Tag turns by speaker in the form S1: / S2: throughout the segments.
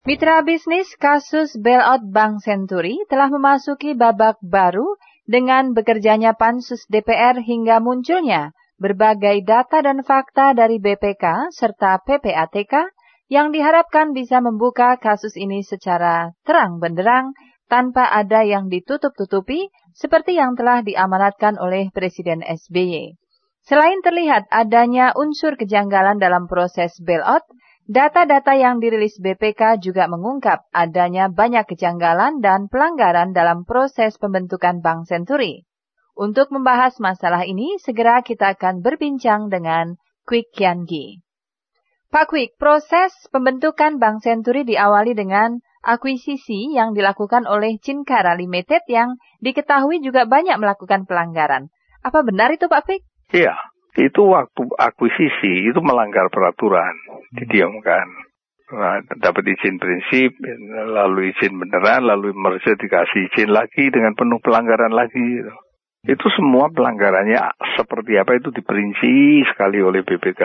S1: Mitra bisnis kasus bailout Bank Senturi telah memasuki babak baru dengan bekerjanya Pansus DPR hingga munculnya berbagai data dan fakta dari BPK serta PPATK yang diharapkan bisa membuka kasus ini secara terang benderang tanpa ada yang ditutup-tutupi seperti yang telah diamanatkan oleh Presiden SBY. Selain terlihat adanya unsur kejanggalan dalam proses bailout, data-data yang dirilis BPK juga mengungkap adanya banyak kejanggalan dan pelanggaran dalam proses pembentukan Bank Senturi. Untuk membahas masalah ini, segera kita akan berbincang dengan Kwik Kian-gi. Pak Kwik, proses pembentukan Bank Senturi diawali dengan akuisisi yang dilakukan oleh Cinkara Limited yang diketahui juga banyak melakukan pelanggaran. Apa benar itu Pak Kwik?
S2: Iya, itu waktu akuisisi itu melanggar peraturan, didiamkan. Nah, dapat izin prinsip, lalu izin beneran, lalu merger dikasih izin lagi dengan penuh pelanggaran lagi. Itu semua pelanggarannya seperti apa itu diperinci sekali oleh BPK.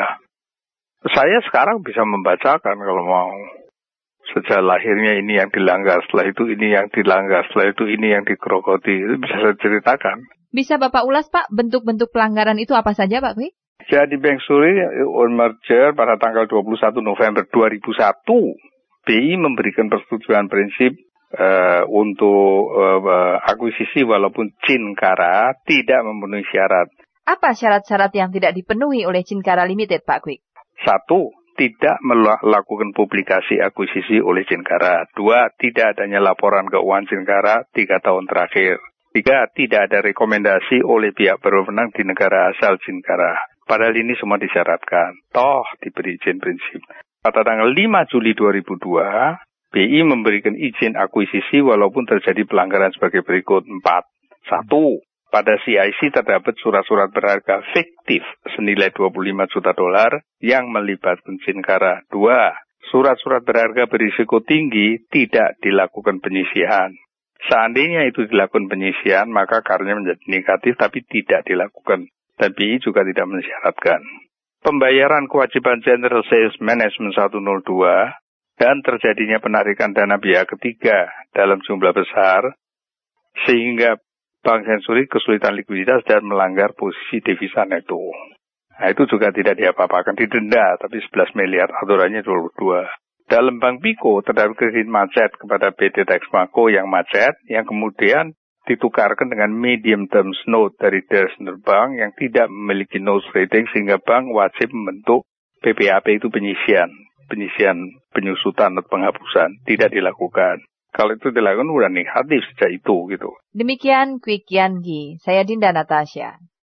S2: Saya sekarang bisa membacakan kalau mau. Sejak lahirnya ini yang dilanggar, setelah itu ini yang dilanggar, setelah itu ini yang digerogoti, itu bisa saya ceritakan.
S1: Bisa Bapak ulas Pak, bentuk-bentuk pelanggaran itu apa saja Pak Kwik?
S2: Jadi Bank Senturi merger pada tanggal 21 November 2001, BI memberikan persetujuan prinsip untuk akuisisi walaupun Cinkara tidak memenuhi syarat.
S1: Apa syarat-syarat yang tidak dipenuhi oleh Cinkara Limited Pak Kwik?
S2: 1. Tidak melakukan publikasi akuisisi oleh Cinkara. 2. Tidak adanya laporan keuangan Cinkara 3 tahun terakhir. 3. Tidak ada rekomendasi oleh pihak berwenang di negara asal Cinkara. Padahal ini semua disyaratkan. Toh diberi izin prinsip. Pada tanggal 5 Juli 2002, BI memberikan izin akuisisi walaupun terjadi pelanggaran sebagai berikut. 4. 1. Pada CIC terdapat surat-surat berharga fiktif senilai $25 juta yang melibatkan Cinkara. 2. Surat-surat berharga berisiko tinggi tidak dilakukan penyisihan. Seandainya itu dilakukan penyisian, maka karenanya menjadi negatif tapi tidak dilakukan. Dan BI juga tidak mensyaratkan. Pembayaran kewajiban General Sales Management 102 dan terjadinya penarikan dana pihak ketiga dalam jumlah besar, sehingga Bank Senturi kesulitan likuiditas dan melanggar posisi devisa neto. Nah, itu juga tidak diapa-apakan, didenda, tapi 11 miliar, aturannya 22. Dalam Bank Biko terdapat kredit macet kepada PT Texmaco yang macet, yang kemudian ditukarkan dengan medium terms note dari Dresdner Bank yang tidak memiliki note rating sehingga bank wajib membentuk PPAP itu penyisian penyusutan atau penghapusan, tidak dilakukan. Kalau itu dilakukan udah negatif sejak itu gitu.
S1: Demikian Kwik Kian-gi, saya Dinda Natasha.